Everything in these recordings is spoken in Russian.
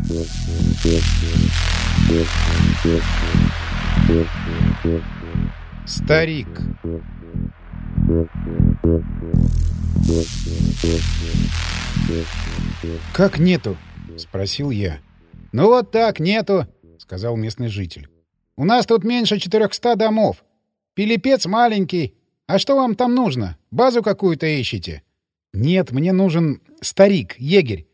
Старик. «Как нету?» — спросил я. «Ну вот так, нету», — сказал местный житель. «У нас тут меньше 400 домов. Пилипец маленький. А что вам там нужно? Базу какую-то ищете?» «Нет, мне нужен старик, егерь».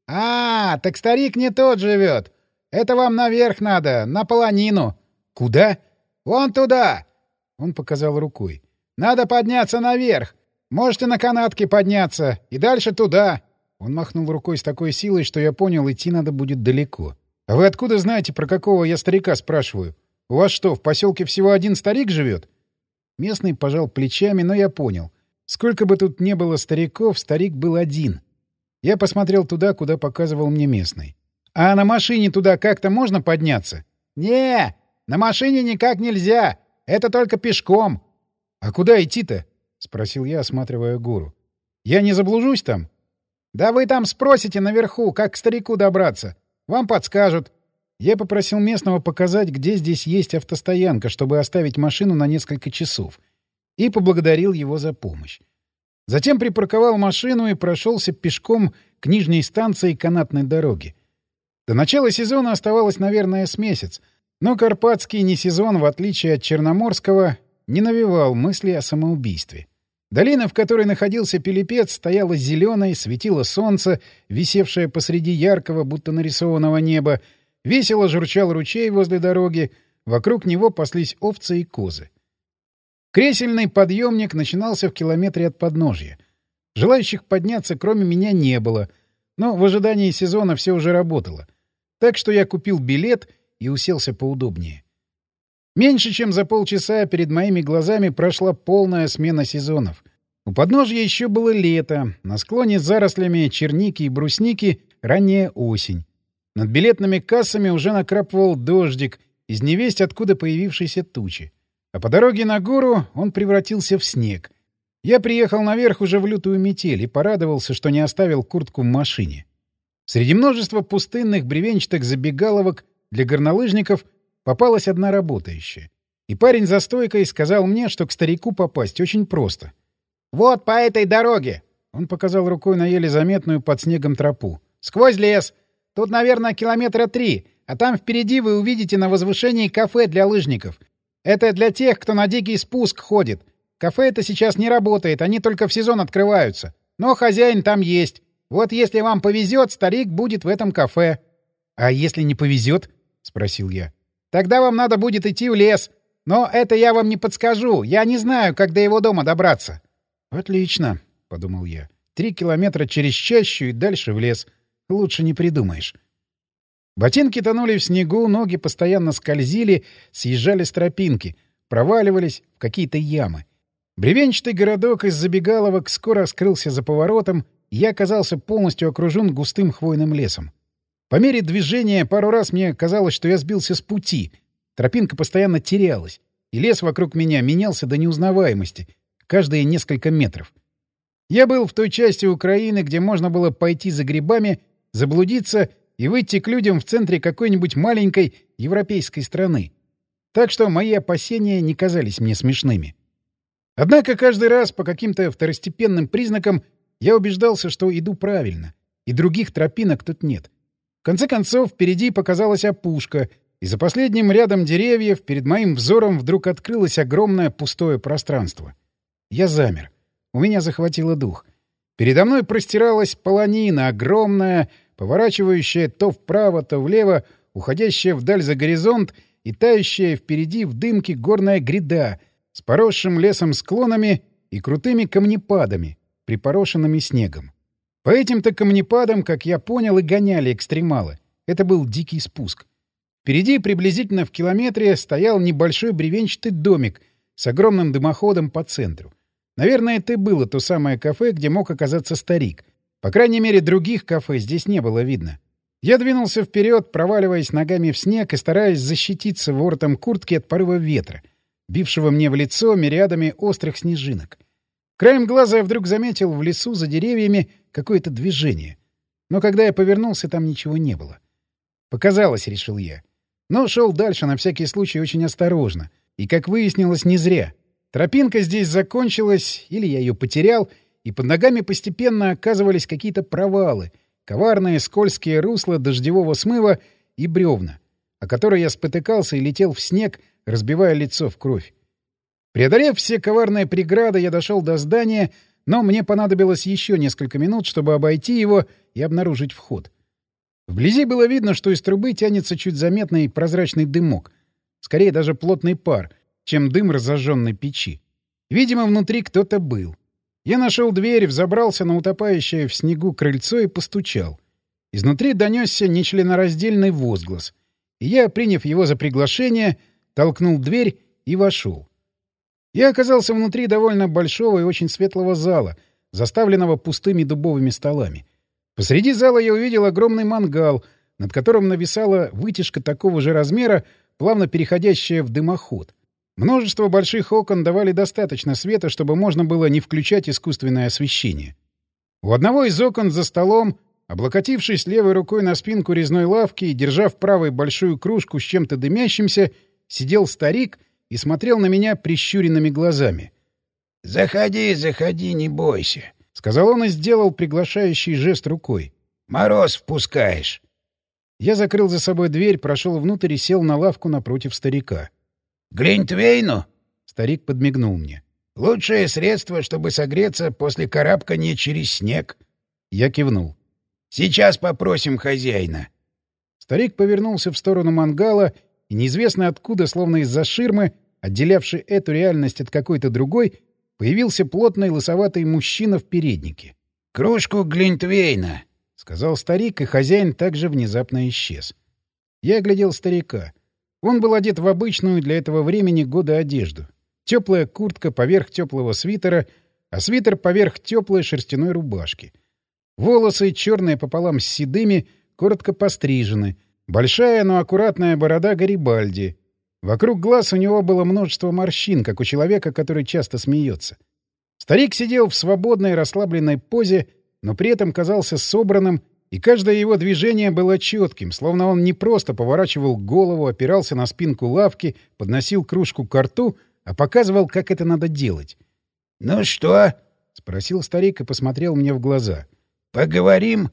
Так старик не тот живет. Это вам наверх надо, на полонину». «Куда?» «Вон туда!» — он показал рукой. «Надо подняться наверх. Можете на канатке подняться. И дальше туда». Он махнул рукой с такой силой, что я понял, идти надо будет далеко. «А вы откуда знаете, про какого я старика спрашиваю? У вас что, в поселке всего один старик живет?» Местный пожал плечами, но я понял. Сколько бы тут не было стариков, старик был один. Я посмотрел туда, куда показывал мне местный. «А на машине туда как-то можно подняться?» «Не, на машине никак нельзя. Это только пешком». «А куда идти-то?» — спросил я, осматривая гору. «Я не заблужусь там?» «Да вы там спросите наверху, как к старику добраться. Вам подскажут». Я попросил местного показать, где здесь есть автостоянка, чтобы оставить машину на несколько часов. И поблагодарил его за помощь. Затем припарковал машину и прошелся пешком к нижней станции канатной дороги. До начала сезона оставалось, наверное, с месяц, но карпатский не сезон, в отличие от черноморского, не навевал мысли о самоубийстве. Долина, в которой находился Пилипец, стояла зеленой, светило солнце, висевшее посреди яркого, будто нарисованного неба, весело журчал ручей возле дороги, вокруг него паслись овцы и козы. Кресельный подъемник начинался в километре от подножья. Желающих подняться, кроме меня, не было, но в ожидании сезона все уже работало. Так что я купил билет и уселся поудобнее. Меньше чем за полчаса перед моими глазами прошла полная смена сезонов. У подножья еще было лето, на склоне с зарослями черники и брусники ранняя осень. Над билетными кассами уже накрапывал дождик из невесть откуда появившейся тучи. А по дороге на гору он превратился в снег. Я приехал наверх уже в лютую метель и порадовался, что не оставил куртку в машине. Среди множества пустынных бревенчатых забегаловок для горнолыжников попалась одна работающая. И парень за стойкой сказал мне, что к старику попасть очень просто. «Вот по этой дороге!» — он показал рукой на еле заметную под снегом тропу. «Сквозь лес. Тут, наверное, 3 километра, а там впереди вы увидите на возвышении кафе для лыжников. Это для тех, кто на дикий спуск ходит. Кафе это сейчас не работает, они только в сезон открываются. Но хозяин там есть. Вот если вам повезет, старик будет в этом кафе». «А если не повезет?» — спросил я. «Тогда вам надо будет идти в лес. Но это я вам не подскажу. Я не знаю, как до его дома добраться». «Отлично», — подумал я. 3 километра через чащу и дальше в лес. Лучше не придумаешь». Ботинки тонули в снегу, ноги постоянно скользили, съезжали с тропинки, проваливались в какие-то ямы. Бревенчатый городок из забегаловок скоро скрылся за поворотом, и я оказался полностью окружен густым хвойным лесом. По мере движения пару раз мне казалось, что я сбился с пути. Тропинка постоянно терялась, и лес вокруг меня менялся до неузнаваемости, каждые несколько метров. Я был в той части Украины, где можно было пойти за грибами, заблудиться и выйти к людям в центре какой-нибудь маленькой европейской страны. Так что мои опасения не казались мне смешными. Однако каждый раз по каким-то второстепенным признакам я убеждался, что иду правильно, и других тропинок тут нет. В конце концов, впереди показалась опушка, и за последним рядом деревьев перед моим взором вдруг открылось огромное пустое пространство. Я замер. У меня захватило дух. Передо мной простиралась полонина, огромная, поворачивающая то вправо, то влево, уходящая вдаль за горизонт и тающая впереди в дымке горная гряда с поросшим лесом склонами и крутыми камнепадами, припорошенными снегом. По этим-то камнепадам, как я понял, и гоняли экстремалы. Это был дикий спуск. Впереди, приблизительно в километре, стоял небольшой бревенчатый домик с огромным дымоходом по центру. Наверное, это было то самое кафе, где мог оказаться старик. По крайней мере, других кафе здесь не было видно. Я двинулся вперед, проваливаясь ногами в снег и стараясь защититься воротом куртки от порыва ветра, бившего мне в лицо мириадами острых снежинок. Краем глаза я вдруг заметил в лесу за деревьями какое-то движение. Но когда я повернулся, там ничего не было. Показалось, решил я. Но шел дальше на всякий случай очень осторожно. И, как выяснилось, не зря. Тропинка здесь закончилась, или я ее потерял, и под ногами постепенно оказывались какие-то провалы, коварные скользкие русла дождевого смыва и бревна, о которые я спотыкался и летел в снег, разбивая лицо в кровь. Преодолев все коварные преграды, я дошел до здания, но мне понадобилось еще несколько минут, чтобы обойти его и обнаружить вход. Вблизи было видно, что из трубы тянется чуть заметный прозрачный дымок, скорее даже плотный пар, чем дым разожженной печи. Видимо, внутри кто-то был. Я нашел дверь, взобрался на утопающее в снегу крыльцо и постучал. Изнутри донесся нечленораздельный возглас, и я, приняв его за приглашение, толкнул дверь и вошел. Я оказался внутри довольно большого и очень светлого зала, заставленного пустыми дубовыми столами. Посреди зала я увидел огромный мангал, над которым нависала вытяжка такого же размера, плавно переходящая в дымоход. Множество больших окон давали достаточно света, чтобы можно было не включать искусственное освещение. У одного из окон за столом, облокотившись левой рукой на спинку резной лавки и держа в правой большую кружку с чем-то дымящимся, сидел старик и смотрел на меня прищуренными глазами. — Заходи, заходи, не бойся, — сказал он и сделал приглашающий жест рукой. — Мороз впускаешь. Я закрыл за собой дверь, прошел внутрь и сел на лавку напротив старика. — Глинтвейну? — старик подмигнул мне. — Лучшее средство, чтобы согреться после карабкания через снег. Я кивнул. — Сейчас попросим хозяина. Старик повернулся в сторону мангала, и неизвестно откуда, словно из-за ширмы, отделявшей эту реальность от какой-то другой, появился плотный лысоватый мужчина в переднике. — Кружку Глинтвейна, — сказал старик, и хозяин также внезапно исчез. Я оглядел старика. Он был одет в обычную для этого времени года одежду. Теплая куртка поверх теплого свитера, а свитер поверх теплой шерстяной рубашки. Волосы, черные пополам с седыми, коротко пострижены. Большая, но аккуратная борода Гарибальди. Вокруг глаз у него было множество морщин, как у человека, который часто смеется. Старик сидел в свободной, расслабленной позе, но при этом казался собранным, и каждое его движение было четким, словно он не просто поворачивал голову, опирался на спинку лавки, подносил кружку ко рту, а показывал, как это надо делать. — Ну что? — спросил старик и посмотрел мне в глаза. — Поговорим?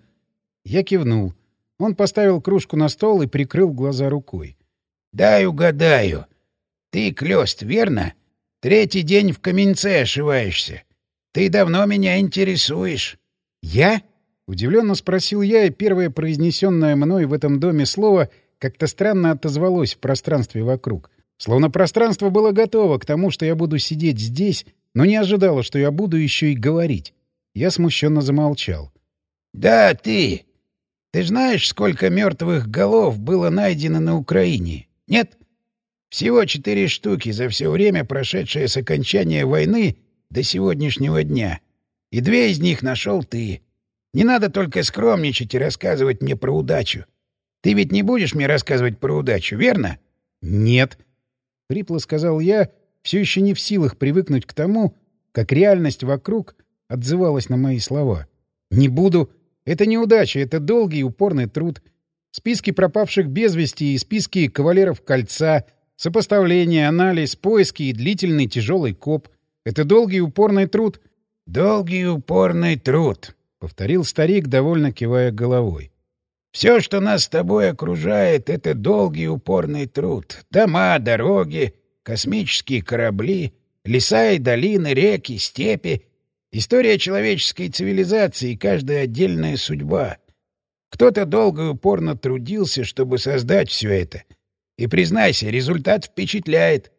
Я кивнул. Он поставил кружку на стол и прикрыл глаза рукой. — Дай угадаю. Ты Клёст, верно? Третий день в Каменце ошиваешься. Ты давно меня интересуешь. — Я? — удивленно спросил я, и первое произнесенное мной в этом доме слово как-то странно отозвалось в пространстве вокруг. Словно пространство было готово к тому, что я буду сидеть здесь, но не ожидало, что я буду еще и говорить. Я смущенно замолчал. — Да, ты. Ты знаешь, сколько мертвых голов было найдено на Украине? Нет? Всего 4 штуки за все время, прошедшее с окончания войны до сегодняшнего дня. И 2 из них нашел ты. Не надо только скромничать и рассказывать мне про удачу. Ты ведь не будешь мне рассказывать про удачу, верно? — Нет. — хрипло сказал я, все еще не в силах привыкнуть к тому, как реальность вокруг отзывалась на мои слова. — Не буду. Это не удача, это долгий и упорный труд. Списки пропавших без вести и списки кавалеров кольца, сопоставление, анализ, поиски и длительный тяжелый коп. Это долгий и упорный труд. — Долгий и упорный труд, — повторил старик, довольно кивая головой. — Все, что нас с тобой окружает, — это долгий и упорный труд. Дома, дороги, космические корабли, леса и долины, реки, степи. История человеческой цивилизации и каждая отдельная судьба. Кто-то долго и упорно трудился, чтобы создать все это. И, признайся, результат впечатляет.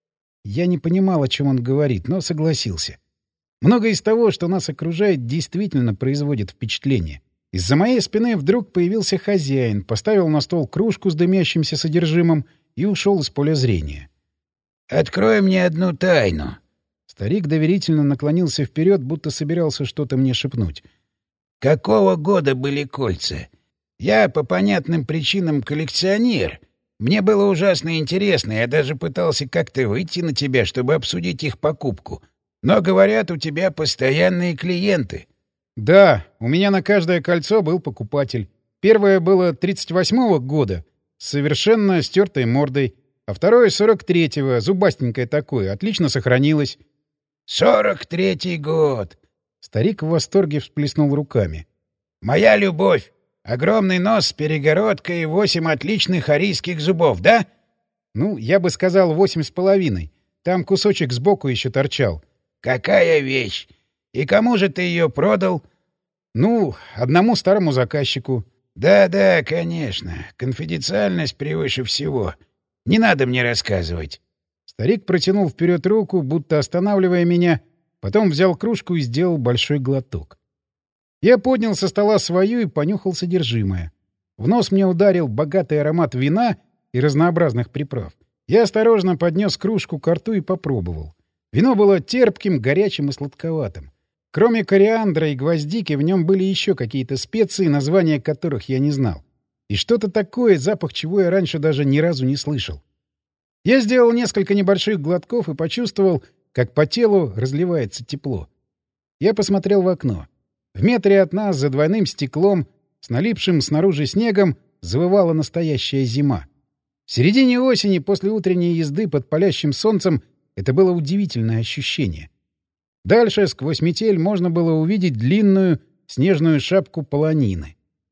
Я не понимал, о чем он говорит, но согласился. Многое из того, что нас окружает, действительно производит впечатление. Из-за моей спины вдруг появился хозяин, поставил на стол кружку с дымящимся содержимым и ушел из поля зрения. — Открой мне одну тайну. Старик доверительно наклонился вперед, будто собирался что-то мне шепнуть. — Какого года были кольца? Я по понятным причинам коллекционер. Мне было ужасно интересно, я даже пытался как-то выйти на тебя, чтобы обсудить их покупку. Но, говорят, у тебя постоянные клиенты. — Да, у меня на каждое кольцо был покупатель. Первое было 38-го года, с совершенно стертой мордой, а второе 43-го, зубастенькое такое, отлично сохранилось. 43-й год! Старик в восторге всплеснул руками. Моя любовь! Огромный нос с перегородкой и 8 отличных арийских зубов, да? Ну, я бы сказал 8,5. Там кусочек сбоку еще торчал. Какая вещь! И кому же ты ее продал? Ну, одному старому заказчику. Да-да, конечно. Конфиденциальность превыше всего. Не надо мне рассказывать. Старик протянул вперед руку, будто останавливая меня, потом взял кружку и сделал большой глоток. Я поднял со стола свою и понюхал содержимое. В нос мне ударил богатый аромат вина и разнообразных приправ. Я осторожно поднес кружку ко рту и попробовал. Вино было терпким, горячим и сладковатым. Кроме кориандра и гвоздики, в нем были еще какие-то специи, названия которых я не знал. И что-то такое, запах чего я раньше даже ни разу не слышал. Я сделал несколько небольших глотков и почувствовал, как по телу разливается тепло. Я посмотрел в окно. В метре от нас, за двойным стеклом, с налипшим снаружи снегом, завывала настоящая зима. В середине осени, после утренней езды под палящим солнцем, это было удивительное ощущение. Дальше, сквозь метель, можно было увидеть длинную снежную шапку полонины.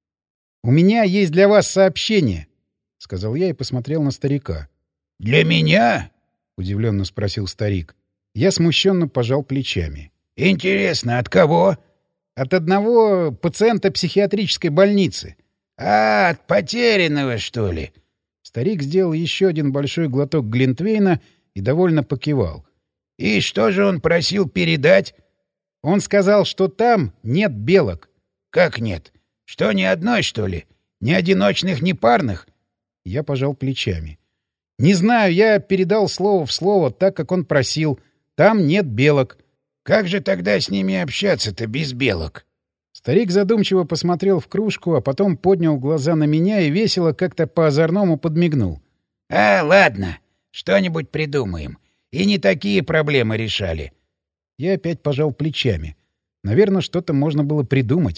«У меня есть для вас сообщение», — сказал я и посмотрел на старика. «Для меня?» — удивленно спросил старик. Я смущенно пожал плечами. «Интересно, от кого?» «От одного пациента психиатрической больницы». «А, от потерянного, что ли?» Старик сделал еще один большой глоток глинтвейна и довольно покивал. «И что же он просил передать?» «Он сказал, что там нет белок». «Как нет? Что, ни одной, что ли? Ни одиночных, ни парных?» Я пожал плечами. «Не знаю, я передал слово в слово, так, как он просил. Там нет белок». «Как же тогда с ними общаться-то без белок?» Старик задумчиво посмотрел в кружку, а потом поднял глаза на меня и весело как-то по-озорному подмигнул. «А, ладно, что-нибудь придумаем. И не такие проблемы решали». Я опять пожал плечами. Наверное, что-то можно было придумать.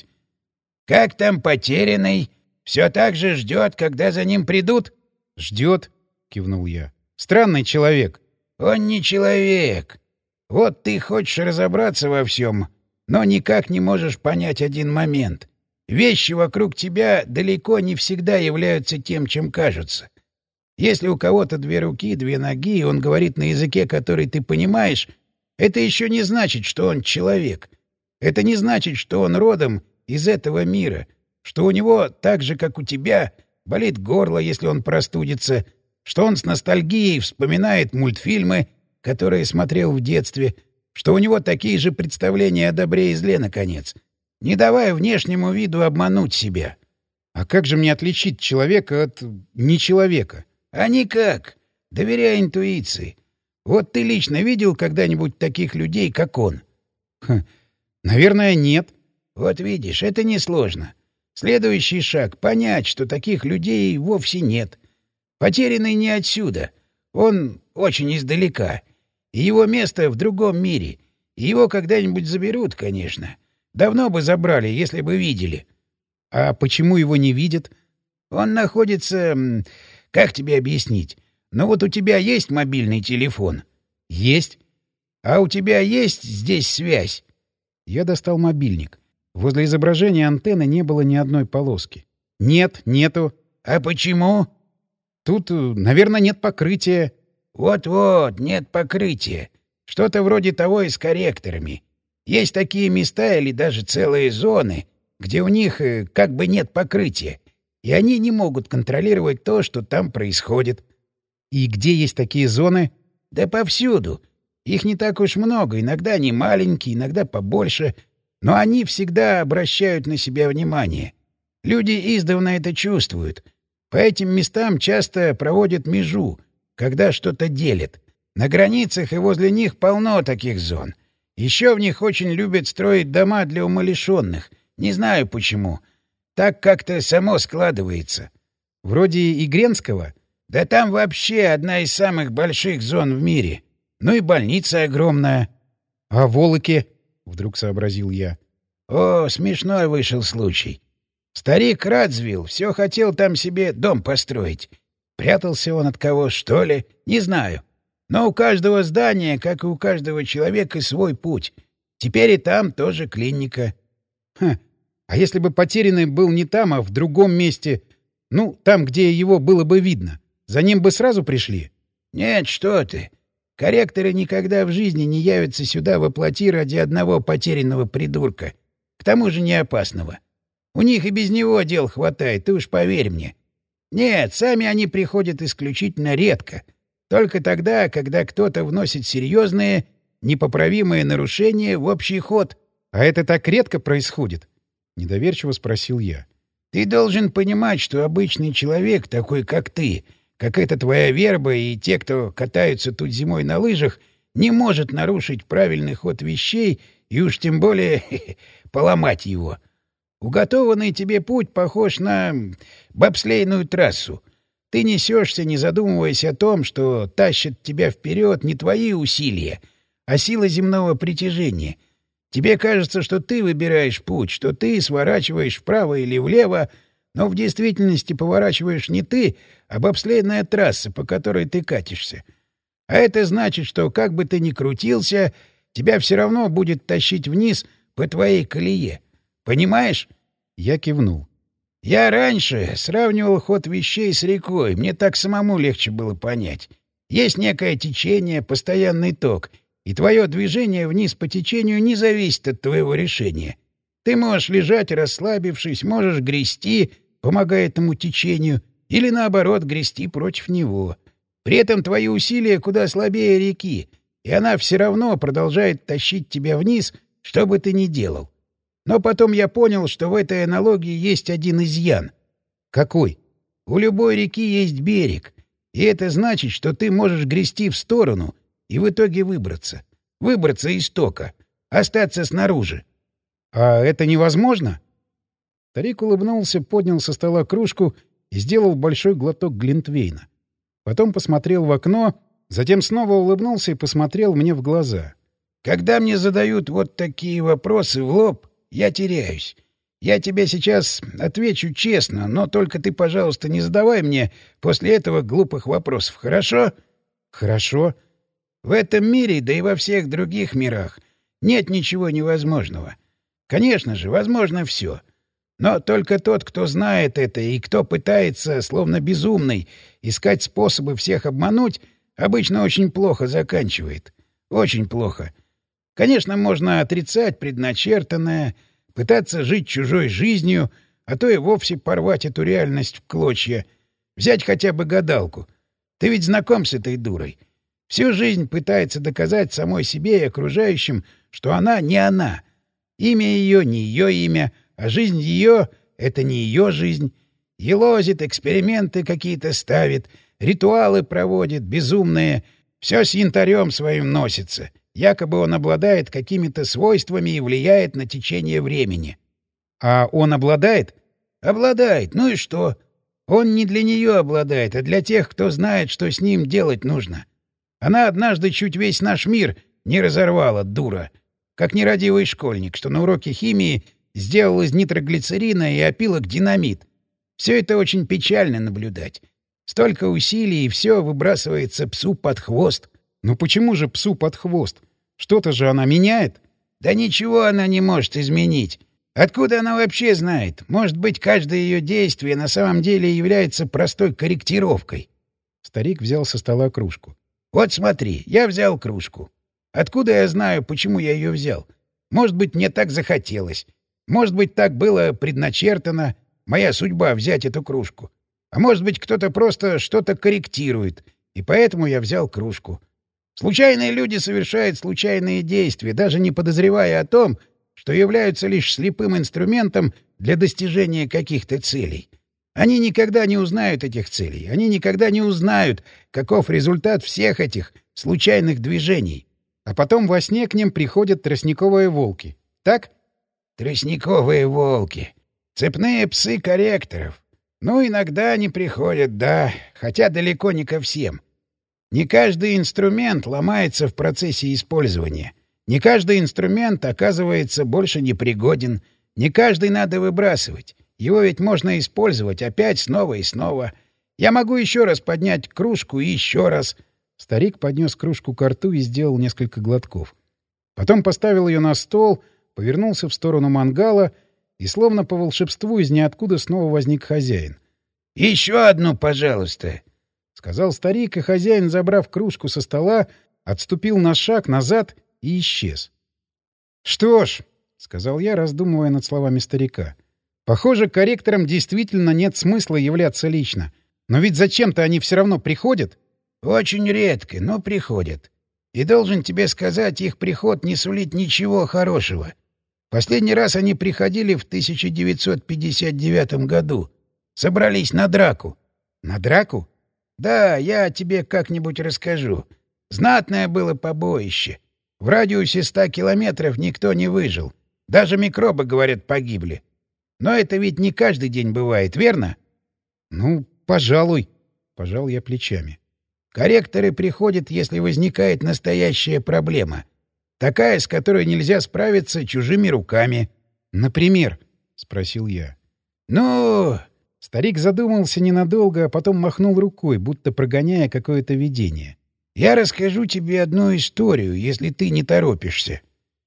«Как там потерянный? Все так же ждет, когда за ним придут?» «Ждет», — кивнул я. «Странный человек». «Он не человек. Вот ты хочешь разобраться во всем, но никак не можешь понять один момент. Вещи вокруг тебя далеко не всегда являются тем, чем кажутся. Если у кого-то 2 руки, 2 ноги, и он говорит на языке, который ты понимаешь, это еще не значит, что он человек. Это не значит, что он родом из этого мира, что у него, так же, как у тебя, болит горло, если он простудится, что он с ностальгией вспоминает мультфильмы, которые смотрел в детстве, что у него такие же представления о добре и зле, наконец, не давая внешнему виду обмануть себя. А как же мне отличить человека от нечеловека? А никак. Доверяй интуиции. Вот ты лично видел когда-нибудь таких людей, как он? Наверное, нет. Вот видишь, это несложно. Следующий шаг — понять, что таких людей вовсе нет. Потерянный не отсюда. Он очень издалека. И его место в другом мире. И его когда-нибудь заберут, конечно. Давно бы забрали, если бы видели. А почему его не видят? Он находится... Как тебе объяснить? Ну вот у тебя есть мобильный телефон? Есть. А у тебя есть здесь связь? Я достал мобильник. Возле изображения антенны не было ни одной полоски. Нет, нету. А почему? Тут, наверное, нет покрытия. Вот-вот, нет покрытия. Что-то вроде того и с корректорами. Есть такие места или даже целые зоны, где у них как бы нет покрытия, и они не могут контролировать то, что там происходит. И где есть такие зоны? Да повсюду. Их не так уж много, иногда они маленькие, иногда побольше, но они всегда обращают на себя внимание. Люди издавна это чувствуют. По этим местам часто проводят межу, когда что-то делят. На границах и возле них полно таких зон. Еще в них очень любят строить дома для умалишенных. Не знаю почему. Так как-то само складывается. Вроде Игренского? Да там вообще одна из самых больших зон в мире. Ну и больница огромная. — А Волоки? — вдруг сообразил я. — О, смешной вышел случай. Старик Радзвилл все хотел там себе дом построить. Прятался он от кого, что ли? Не знаю. Но у каждого здания, как и у каждого человека, свой путь. Теперь и там тоже клиника. Хм. А если бы потерянный был не там, а в другом месте, ну, там, где его было бы видно, за ним бы сразу пришли? Нет, что ты. Корректоры никогда в жизни не явятся сюда воплоти ради одного потерянного придурка. К тому же не опасного. У них и без него дел хватает, ты уж поверь мне. Нет, сами они приходят исключительно редко. Только тогда, когда кто-то вносит серьезные, непоправимые нарушения в общий ход. — А это так редко происходит? — недоверчиво спросил я. — Ты должен понимать, что обычный человек, такой как ты, как эта твоя верба и те, кто катаются тут зимой на лыжах, не может нарушить правильный ход вещей и уж тем более поломать его. Уготованный тебе путь похож на бобслейную трассу. Ты несешься, не задумываясь о том, что тащат тебя вперед не твои усилия, а сила земного притяжения. Тебе кажется, что ты выбираешь путь, что ты сворачиваешь вправо или влево, но в действительности поворачиваешь не ты, а бобслейная трасса, по которой ты катишься. А это значит, что как бы ты ни крутился, тебя все равно будет тащить вниз по твоей колее. Понимаешь? Я кивнул. Я раньше сравнивал ход вещей с рекой, мне так самому легче было понять. Есть некое течение, постоянный ток, и твое движение вниз по течению не зависит от твоего решения. Ты можешь лежать, расслабившись, можешь грести, помогая этому течению, или, наоборот, грести против него. При этом твои усилия куда слабее реки, и она все равно продолжает тащить тебя вниз, что бы ты ни делал. Но потом я понял, что в этой аналогии есть один изъян. Какой? У любой реки есть берег, и это значит, что ты можешь грести в сторону и в итоге выбраться. Выбраться из тока, остаться снаружи. А это невозможно? Старик улыбнулся, поднял со стола кружку и сделал большой глоток глинтвейна. Потом посмотрел в окно, затем снова улыбнулся и посмотрел мне в глаза. Когда мне задают вот такие вопросы в лоб, я теряюсь. Я тебе сейчас отвечу честно, но только ты, пожалуйста, не задавай мне после этого глупых вопросов, хорошо? Хорошо. В этом мире, да и во всех других мирах, нет ничего невозможного. Конечно же, возможно все. Но только тот, кто знает это и кто пытается, словно безумный, искать способы всех обмануть, обычно очень плохо заканчивает. Очень плохо. Конечно, можно отрицать предначертанное, пытаться жить чужой жизнью, а то и вовсе порвать эту реальность в клочья. Взять хотя бы гадалку. Ты ведь знаком с этой дурой. Всю жизнь пытается доказать самой себе и окружающим, что она не она. Имя ее не ее имя, а жизнь ее — это не ее жизнь. Елозит, эксперименты какие-то ставит, ритуалы проводит, безумные. Все с янтарем своим носится. Якобы он обладает какими-то свойствами и влияет на течение времени. А он обладает? Обладает. Ну и что? Он не для нее обладает, а для тех, кто знает, что с ним делать нужно. Она однажды чуть весь наш мир не разорвала, дура. Как нерадивый школьник, что на уроке химии сделал из нитроглицерина и опилок динамит. Все это очень печально наблюдать. Столько усилий, и все выбрасывается псу под хвост. Ну почему же псу под хвост? Что-то же она меняет? Да ничего она не может изменить. Откуда она вообще знает? Может быть, каждое ее действие на самом деле является простой корректировкой. Старик взял со стола кружку. Вот смотри, я взял кружку. Откуда я знаю, почему я ее взял? Может быть, мне так захотелось. Может быть, так было предначертано, моя судьба взять эту кружку. А может быть, кто-то просто что-то корректирует, и поэтому я взял кружку. Случайные люди совершают случайные действия, даже не подозревая о том, что являются лишь слепым инструментом для достижения каких-то целей. Они никогда не узнают этих целей, они никогда не узнают, каков результат всех этих случайных движений. А потом во сне к ним приходят тростниковые волки. Так? Тростниковые волки. Цепные псы корректоров. Ну, иногда они приходят, да, хотя далеко не ко всем. Не каждый инструмент ломается в процессе использования. Не каждый инструмент оказывается больше непригоден. Не каждый надо выбрасывать. Его ведь можно использовать опять снова и снова. Я могу еще раз поднять кружку и еще раз. Старик поднес кружку ко рту и сделал несколько глотков. Потом поставил ее на стол, повернулся в сторону мангала, и словно по волшебству из ниоткуда снова возник хозяин. — Еще одну, пожалуйста, — сказал старик, и хозяин, забрав кружку со стола, отступил на шаг назад и исчез. — Что ж, — сказал я, раздумывая над словами старика, — похоже, корректорам действительно нет смысла являться лично. Но ведь зачем-то они все равно приходят. — Очень редко, но приходят. И должен тебе сказать, их приход не сулит ничего хорошего. Последний раз они приходили в 1959 году. Собрались на драку. — На драку? — Да, я тебе как-нибудь расскажу. Знатное было побоище. В радиусе 100 километров никто не выжил. Даже микробы, говорят, погибли. Но это ведь не каждый день бывает, верно? — Ну, пожалуй, — пожал я плечами. Корректоры приходят, если возникает настоящая проблема. Такая, с которой нельзя справиться чужими руками. — Например? — спросил я. — Ну... Старик задумался ненадолго, а потом махнул рукой, будто прогоняя какое-то видение. — Я расскажу тебе одну историю, если ты не торопишься.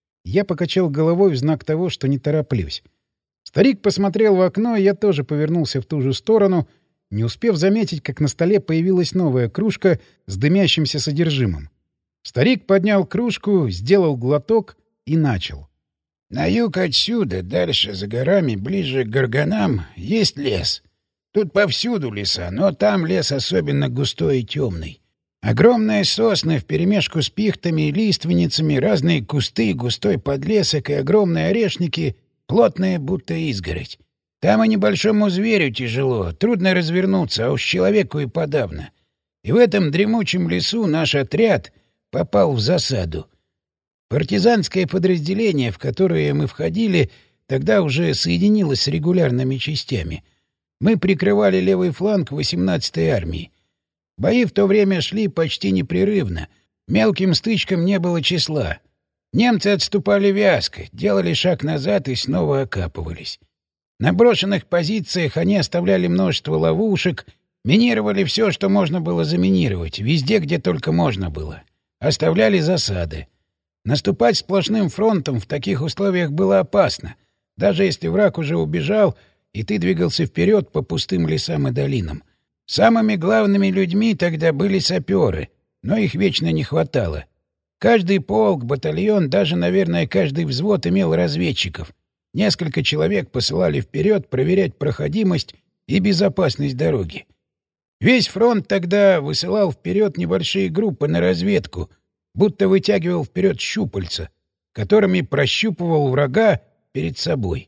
Я покачал головой в знак того, что не тороплюсь. Старик посмотрел в окно, и я тоже повернулся в ту же сторону, не успев заметить, как на столе появилась новая кружка с дымящимся содержимым. Старик поднял кружку, сделал глоток и начал. «На юг отсюда, дальше за горами, ближе к Горганам, есть лес. Тут повсюду леса, но там лес особенно густой и темный. Огромные сосны вперемешку с пихтами и лиственницами, разные кусты, густой подлесок и огромные орешники, плотные, будто изгородь. Там и небольшому зверю тяжело, трудно развернуться, а уж человеку и подавно. И в этом дремучем лесу наш отряд попал в засаду. Партизанское подразделение, в которое мы входили, тогда уже соединилось с регулярными частями. Мы прикрывали левый фланг 18-й армии. Бои в то время шли почти непрерывно. Мелким стычкам не было числа. Немцы отступали вязко, делали шаг назад и снова окапывались. На брошенных позициях они оставляли множество ловушек, минировали все, что можно было заминировать, везде, где только можно было. Оставляли засады. Наступать сплошным фронтом в таких условиях было опасно, даже если враг уже убежал, и ты двигался вперед по пустым лесам и долинам. Самыми главными людьми тогда были саперы, но их вечно не хватало. Каждый полк, батальон, даже, наверное, каждый взвод имел разведчиков. Несколько человек посылали вперед проверять проходимость и безопасность дороги. Весь фронт тогда высылал вперед небольшие группы на разведку, будто вытягивал вперед щупальца, которыми прощупывал врага перед собой.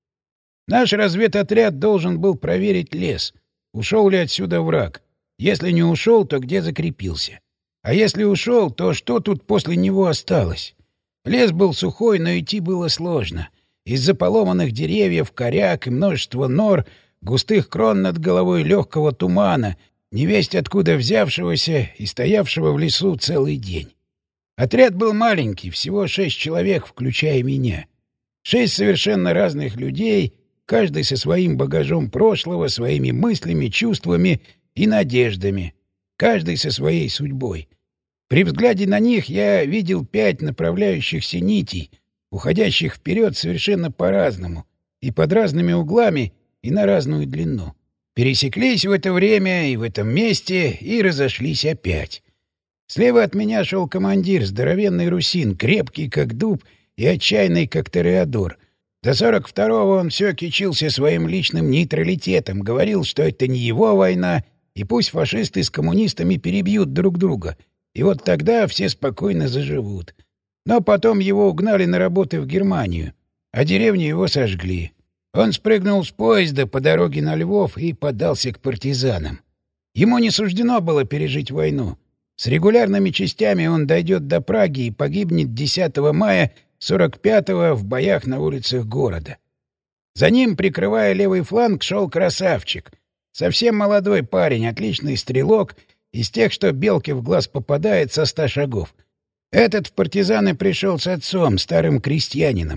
Наш разведотряд должен был проверить лес, ушел ли отсюда враг. Если не ушел, то где закрепился. А если ушел, то что тут после него осталось? Лес был сухой, но идти было сложно. Из-за поломанных деревьев, коряк и множества нор, густых крон над головой, легкого тумана, невесть откуда взявшегося и стоявшего в лесу целый день. Отряд был маленький, всего 6 человек, включая меня. 6 совершенно разных людей, каждый со своим багажом прошлого, своими мыслями, чувствами и надеждами, каждый со своей судьбой. При взгляде на них я видел 5 направляющихся нитей, уходящих вперед совершенно по-разному, и под разными углами, и на разную длину. Пересеклись в это время и в этом месте, и разошлись опять. Слева от меня шел командир, здоровенный русин, крепкий, как дуб, и отчаянный, как тореадор. До 42-го он все кичился своим личным нейтралитетом, говорил, что это не его война, и пусть фашисты с коммунистами перебьют друг друга, и вот тогда все спокойно заживут. Но потом его угнали на работы в Германию, а деревню его сожгли. Он спрыгнул с поезда по дороге на Львов и подался к партизанам. Ему не суждено было пережить войну. С регулярными частями он дойдет до Праги и погибнет 10 мая 45-го в боях на улицах города. За ним, прикрывая левый фланг, шел красавчик. Совсем молодой парень, отличный стрелок, из тех, что белке в глаз попадает со 100 шагов. Этот в партизаны пришел с отцом, старым крестьянином.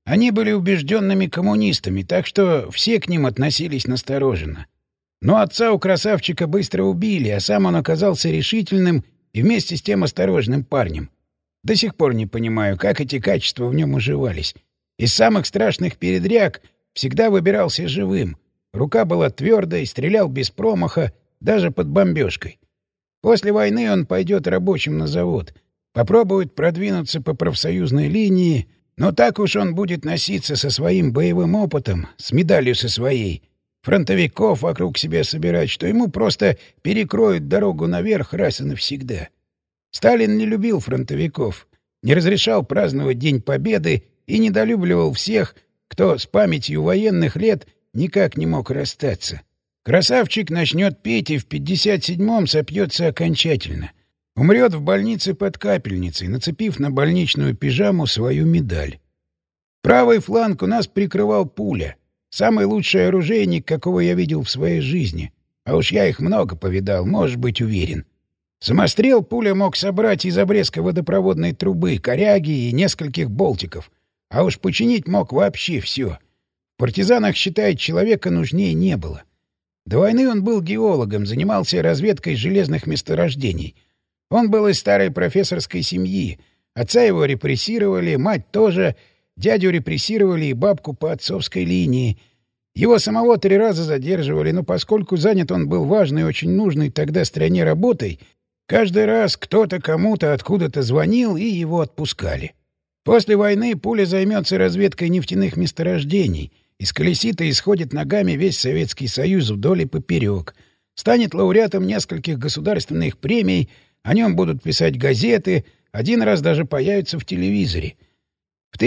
Они были убежденными коммунистами, так что все к ним относились настороженно. Но отца у красавчика быстро убили, а сам он оказался решительным и вместе с тем осторожным парнем. До сих пор не понимаю, как эти качества в нем уживались. Из самых страшных передряг всегда выбирался живым. Рука была твердой, стрелял без промаха, даже под бомбежкой. После войны он пойдет рабочим на завод, попробует продвинуться по профсоюзной линии, но так уж он будет носиться со своим боевым опытом, с медалью со своей, фронтовиков вокруг себя собирать, что ему просто перекроют дорогу наверх раз и навсегда. Сталин не любил фронтовиков, не разрешал праздновать День Победы и недолюбливал всех, кто с памятью военных лет никак не мог расстаться. Красавчик начнет петь и в 57-м сопьется окончательно. Умрет в больнице под капельницей, нацепив на больничную пижаму свою медаль. Правый фланг у нас прикрывал Пуля. Самый лучший оружейник, какого я видел в своей жизни. А уж я их много повидал, можешь быть уверен. Самострел Пуля мог собрать из обрезка водопроводной трубы, коряги и нескольких болтиков. А уж починить мог вообще все. В партизанах, считает, человека нужнее не было. До войны он был геологом, занимался разведкой железных месторождений. Он был из старой профессорской семьи. Отца его репрессировали, мать тоже, дядю репрессировали и бабку по отцовской линии. Его самого 3 раза задерживали, но поскольку занят он был важной и очень нужной тогда стране работой, каждый раз кто-то кому-то откуда-то звонил и его отпускали. После войны Пуля займется разведкой нефтяных месторождений. Из колесита исходит ногами весь Советский Союз вдоль и поперек. Станет лауреатом нескольких государственных премий, о нем будут писать газеты, один раз даже появится в телевизоре. В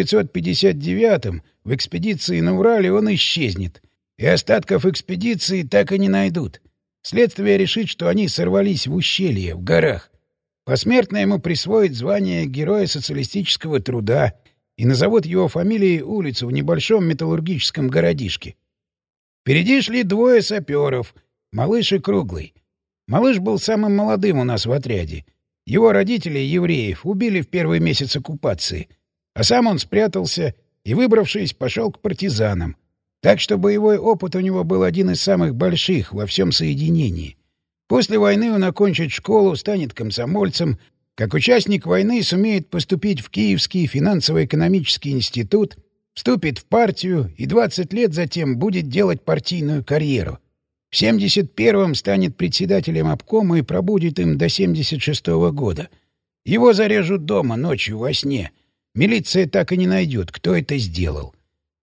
1959-м в экспедиции на Урале он исчезнет, и остатков экспедиции так и не найдут. Следствие решит, что они сорвались в ущелье, в горах. Посмертно ему присвоит звание Героя социалистического труда и назовут его фамилией улицу в небольшом металлургическом городишке. Впереди шли 2 саперов, Малыш и Круглый. Малыш был самым молодым у нас в отряде. Его родители, евреев, убили в первый месяц оккупации. А сам он спрятался и, выбравшись, пошел к партизанам. Так что боевой опыт у него был один из самых больших во всем соединении. После войны он окончит школу, станет комсомольцем. Как участник войны сумеет поступить в Киевский финансово-экономический институт, вступит в партию и 20 лет затем будет делать партийную карьеру. В 71-м станет председателем обкома и пробудет им до 76-го года. Его зарежут дома ночью во сне. Милиция так и не найдет, кто это сделал.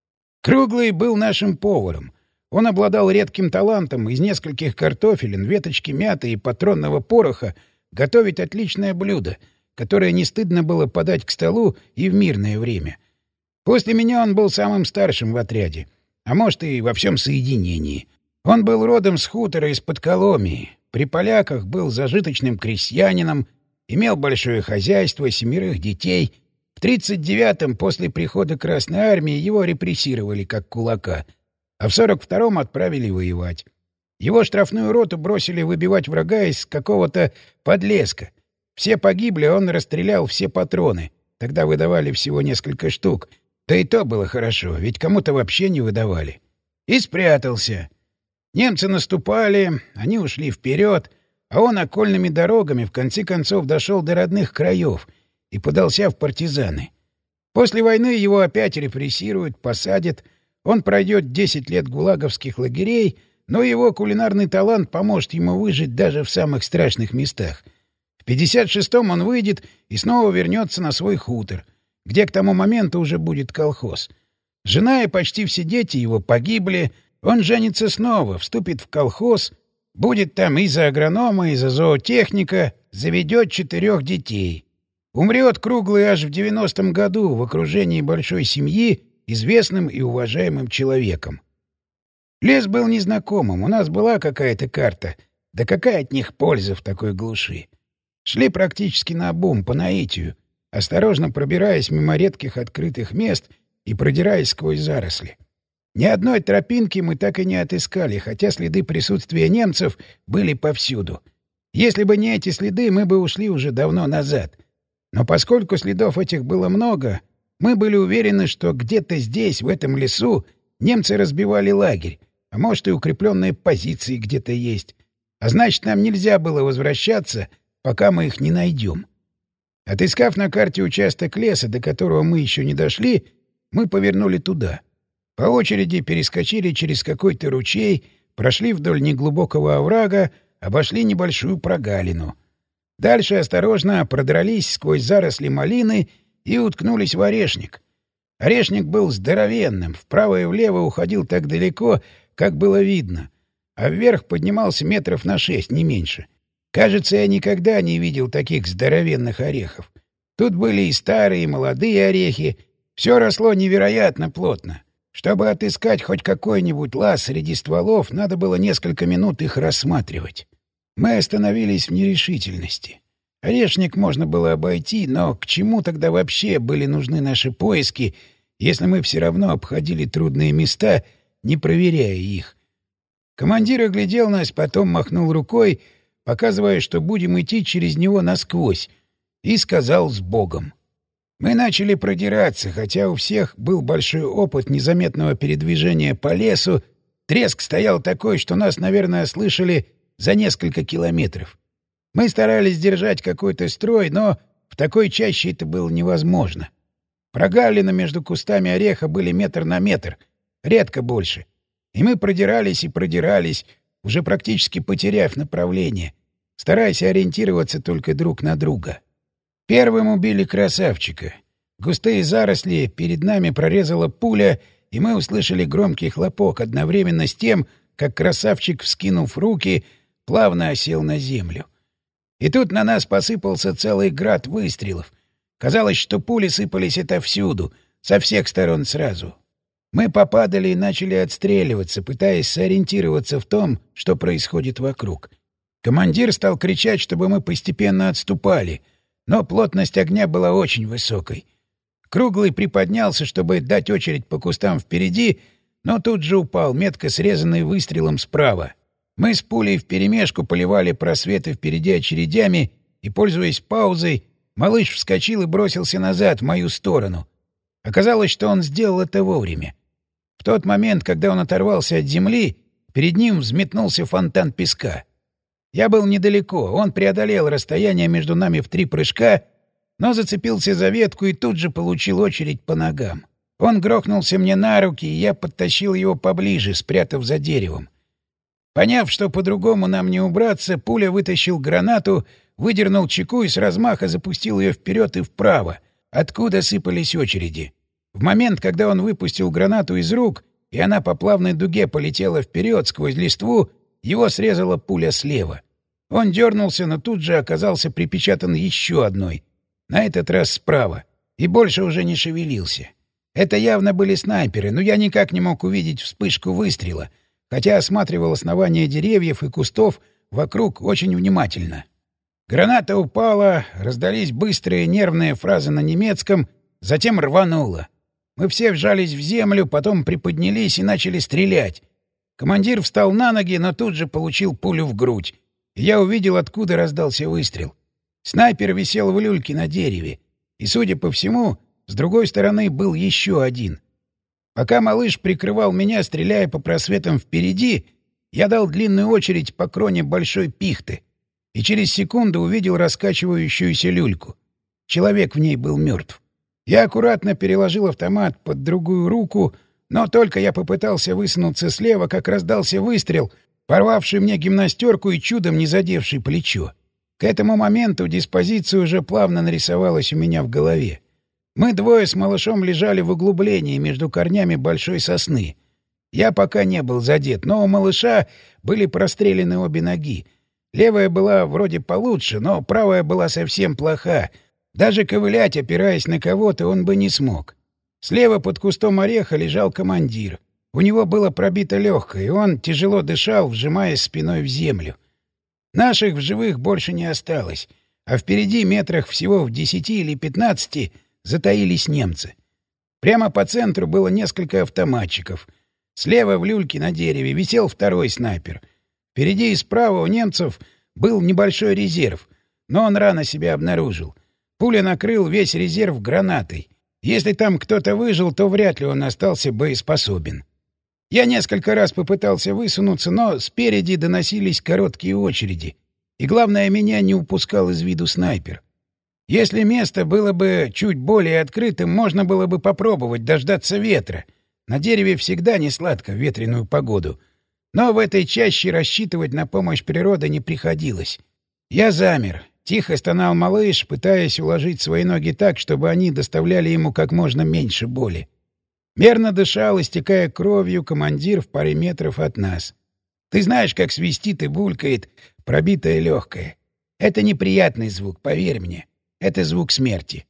Круглый был нашим поваром. Он обладал редким талантом из нескольких картофелин, веточки мяты и патронного пороха готовить отличное блюдо, которое не стыдно было подать к столу и в мирное время. После меня он был самым старшим в отряде, а может и во всем соединении. Он был родом с хутора из-под Коломии, при поляках был зажиточным крестьянином, имел большое хозяйство, 7 детей. В 39-м, после прихода Красной Армии, его репрессировали как кулака, а в 42-м отправили воевать. Его штрафную роту бросили выбивать врага из какого-то подлеска. Все погибли, он расстрелял все патроны. Тогда выдавали всего несколько штук. Да и то было хорошо, ведь кому-то вообще не выдавали. И спрятался. Немцы наступали, они ушли вперед, а он окольными дорогами в конце концов дошел до родных краев и подался в партизаны. После войны его опять репрессируют, посадят. Он пройдет 10 лет гулаговских лагерей, но его кулинарный талант поможет ему выжить даже в самых страшных местах. В 56-м он выйдет и снова вернется на свой хутор, где к тому моменту уже будет колхоз. Жена и почти все дети его погибли. Он женится снова, вступит в колхоз, будет там и за агронома, и за зоотехника, заведет 4 детей. Умрет Круглый аж в 90-м году в окружении большой семьи, известным и уважаемым человеком. Лес был незнакомым, у нас была какая-то карта, да какая от них польза в такой глуши. Шли практически наобум, по наитию, осторожно пробираясь мимо редких открытых мест и продираясь сквозь заросли. Ни одной тропинки мы так и не отыскали, хотя следы присутствия немцев были повсюду. Если бы не эти следы, мы бы ушли уже давно назад. Но поскольку следов этих было много, Мы были уверены, что где-то здесь, в этом лесу, немцы разбивали лагерь, а может и укрепленные позиции где-то есть. А значит, нам нельзя было возвращаться, пока мы их не найдем. Отыскав на карте участок леса, до которого мы еще не дошли, мы повернули туда. По очереди перескочили через какой-то ручей, прошли вдоль неглубокого оврага, обошли небольшую прогалину. Дальше осторожно продрались сквозь заросли малины и уткнулись в орешник. Орешник был здоровенным, вправо и влево уходил так далеко, как было видно, а вверх поднимался метров на 6, не меньше. Кажется, я никогда не видел таких здоровенных орехов. Тут были и старые, и молодые орехи. Все росло невероятно плотно. Чтобы отыскать хоть какой-нибудь лаз среди стволов, надо было несколько минут их рассматривать. Мы остановились в нерешительности. Орешник можно было обойти, но к чему тогда вообще были нужны наши поиски, если мы все равно обходили трудные места, не проверяя их? Командир оглядел нас, потом махнул рукой, показывая, что будем идти через него насквозь, и сказал «с Богом». Мы начали продираться, хотя у всех был большой опыт незаметного передвижения по лесу. Треск стоял такой, что нас, наверное, слышали за несколько километров. Мы старались держать какой-то строй, но в такой чаще это было невозможно. Прогалины между кустами ореха были метр на метр, редко больше. И мы продирались и продирались, уже практически потеряв направление, стараясь ориентироваться только друг на друга. Первым убили красавчика. Густые заросли перед нами прорезала пуля, и мы услышали громкий хлопок одновременно с тем, как красавчик, вскинув руки, плавно осел на землю. И тут на нас посыпался целый град выстрелов. Казалось, что пули сыпались отовсюду, со всех сторон сразу. Мы попадали и начали отстреливаться, пытаясь сориентироваться в том, что происходит вокруг. Командир стал кричать, чтобы мы постепенно отступали, но плотность огня была очень высокой. Круглый приподнялся, чтобы дать очередь по кустам впереди, но тут же упал, метко срезанный выстрелом справа. Мы с пулей вперемешку поливали просветы впереди очередями, и, пользуясь паузой, малыш вскочил и бросился назад, в мою сторону. Оказалось, что он сделал это вовремя. В тот момент, когда он оторвался от земли, перед ним взметнулся фонтан песка. Я был недалеко, он преодолел расстояние между нами в 3 прыжка, но зацепился за ветку и тут же получил очередь по ногам. Он грохнулся мне на руки, и я подтащил его поближе, спрятав за деревом. Поняв, что по-другому нам не убраться, пуля вытащил гранату, выдернул чеку и с размаха запустил ее вперед и вправо, откуда сыпались очереди. В момент, когда он выпустил гранату из рук, и она по плавной дуге полетела вперед сквозь листву, его срезала пуля слева. Он дернулся, но тут же оказался припечатан еще одной, на этот раз справа, и больше уже не шевелился. Это явно были снайперы, но я никак не мог увидеть вспышку выстрела, хотя осматривал основания деревьев и кустов вокруг очень внимательно. Граната упала, раздались быстрые нервные фразы на немецком, затем рванула. Мы все вжались в землю, потом приподнялись и начали стрелять. Командир встал на ноги, но тут же получил пулю в грудь. И я увидел, откуда раздался выстрел. Снайпер висел в люльке на дереве. И, судя по всему, с другой стороны был еще один. Пока малыш прикрывал меня, стреляя по просветам впереди, я дал длинную очередь по кроне большой пихты. И через секунду увидел раскачивающуюся люльку. Человек в ней был мертв. Я аккуратно переложил автомат под другую руку, но только я попытался высунуться слева, как раздался выстрел, порвавший мне гимнастерку и чудом не задевший плечо. К этому моменту диспозиция уже плавно нарисовалась у меня в голове. Мы двое с малышом лежали в углублении между корнями большой сосны. Я пока не был задет, но у малыша были прострелены обе ноги. Левая была вроде получше, но правая была совсем плоха. Даже ковылять, опираясь на кого-то, он бы не смог. Слева под кустом ореха лежал командир. У него было пробито легкое, и он тяжело дышал, вжимаясь спиной в землю. Наших в живых больше не осталось, а впереди метрах всего в 10 или 15 затаились немцы. Прямо по центру было несколько автоматчиков. Слева в люльке на дереве висел второй снайпер. Впереди и справа у немцев был небольшой резерв, но он рано себя обнаружил. Пуля накрыл весь резерв гранатой. Если там кто-то выжил, то вряд ли он остался боеспособен. Я несколько раз попытался высунуться, но спереди доносились короткие очереди. И главное, меня не упускал из виду снайпер. Если место было бы чуть более открытым, можно было бы попробовать дождаться ветра. На дереве всегда не сладко в ветреную погоду. Но в этой чаще рассчитывать на помощь природы не приходилось. Я замер. Тихо стонал малыш, пытаясь уложить свои ноги так, чтобы они доставляли ему как можно меньше боли. Мерно дышал, истекая кровью, командир в паре метров от нас. Ты знаешь, как свистит и булькает пробитое легкое. Это неприятный звук, поверь мне. Это звук смерти.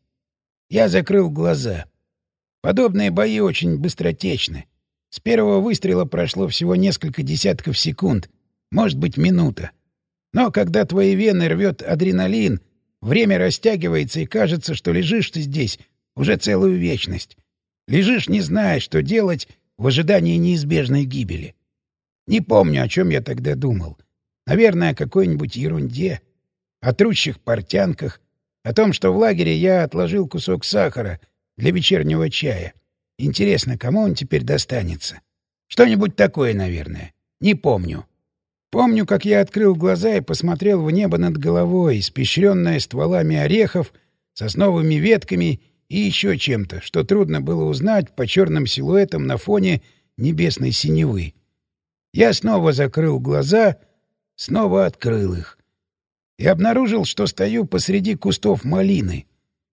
Я закрыл глаза. Подобные бои очень быстротечны. С первого выстрела прошло всего несколько десятков секунд, может быть, минута. Но когда твои вены рвет адреналин, время растягивается, и кажется, что лежишь ты здесь уже целую вечность. Лежишь, не зная, что делать, в ожидании неизбежной гибели. Не помню, о чем я тогда думал. Наверное, о какой-нибудь ерунде. О трущих портянках. О том, что в лагере я отложил кусок сахара для вечернего чая. Интересно, кому он теперь достанется? Что-нибудь такое, наверное. Не помню. Помню, как я открыл глаза и посмотрел в небо над головой, испещренное стволами орехов, сосновыми ветками и еще чем-то, что трудно было узнать по черным силуэтам на фоне небесной синевы. Я снова закрыл глаза, снова открыл их. И обнаружил, что стою посреди кустов малины.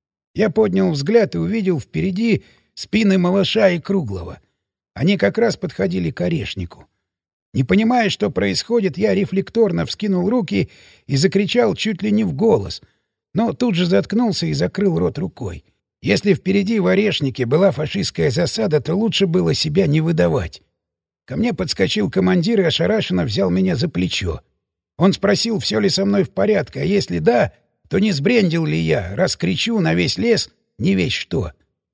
Я поднял взгляд и увидел впереди спины малыша и Круглого. Они как раз подходили к орешнику. Не понимая, что происходит, я рефлекторно вскинул руки и закричал чуть ли не в голос, но тут же заткнулся и закрыл рот рукой. Если впереди в орешнике была фашистская засада, то лучше было себя не выдавать. Ко мне подскочил командир и ошарашенно взял меня за плечо. Он спросил, все ли со мной в порядке, а если да, то не сбрендил ли я, раз кричу на весь лес не весь что.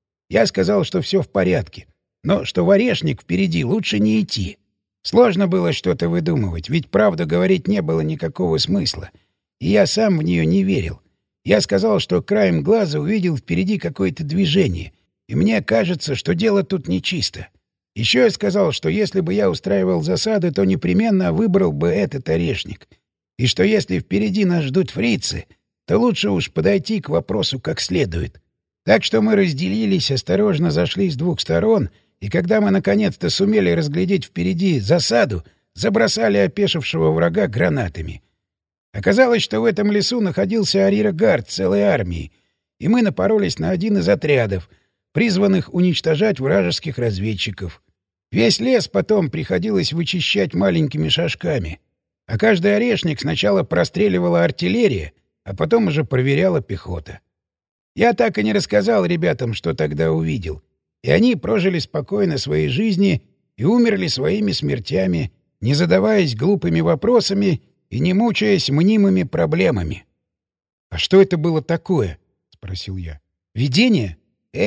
Я сказал, что все в порядке, но что в орешник впереди лучше не идти. Сложно было что-то выдумывать, ведь правду говорить не было никакого смысла. И я сам в нее не верил. Я сказал, что краем глаза увидел впереди какое-то движение, и мне кажется, что дело тут нечисто. Еще я сказал, что если бы я устраивал засады, то непременно выбрал бы этот орешник. И что если впереди нас ждут фрицы, то лучше уж подойти к вопросу как следует. Так что мы разделились, осторожно зашли с двух сторон, и когда мы наконец-то сумели разглядеть впереди засаду, забросали опешившего врага гранатами. Оказалось, что в этом лесу находился арьергард целой армии, и мы напоролись на один из отрядов, призванных уничтожать вражеских разведчиков. Весь лес потом приходилось вычищать маленькими шажками, а каждый орешник сначала простреливала артиллерия, а потом уже проверяла пехота. Я так и не рассказал ребятам, что тогда увидел, и они прожили спокойно свои жизни и умерли своими смертями, не задаваясь глупыми вопросами и не мучаясь мнимыми проблемами. — А что это было такое? — спросил я. — Видение?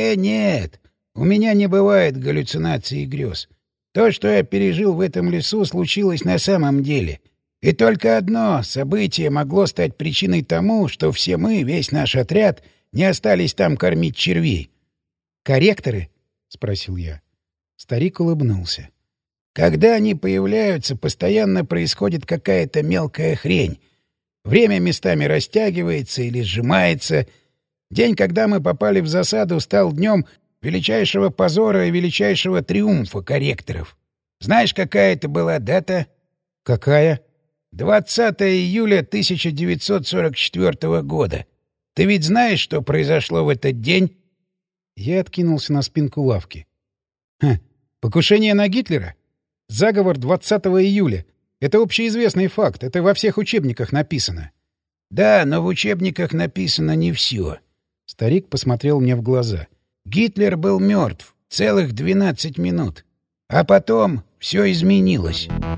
Нет. У меня не бывает галлюцинаций и грез. То, что я пережил в этом лесу, случилось на самом деле. И только одно событие могло стать причиной тому, что все мы, весь наш отряд, не остались там кормить червей. — Корректоры? — спросил я. Старик улыбнулся. — Когда они появляются, постоянно происходит какая-то мелкая хрень. Время местами растягивается или сжимается. День, когда мы попали в засаду, стал днем величайшего позора и величайшего триумфа корректоров. Знаешь, какая это была дата? — Какая? 20 июля 1944 года. Ты ведь знаешь, что произошло в этот день? Я откинулся на спинку лавки. Покушение на Гитлера? Заговор 20 июля. Это общеизвестный факт, это во всех учебниках написано. Да, но в учебниках написано не все. Старик посмотрел мне в глаза. Гитлер был мертв целых 12 минут. А потом все изменилось.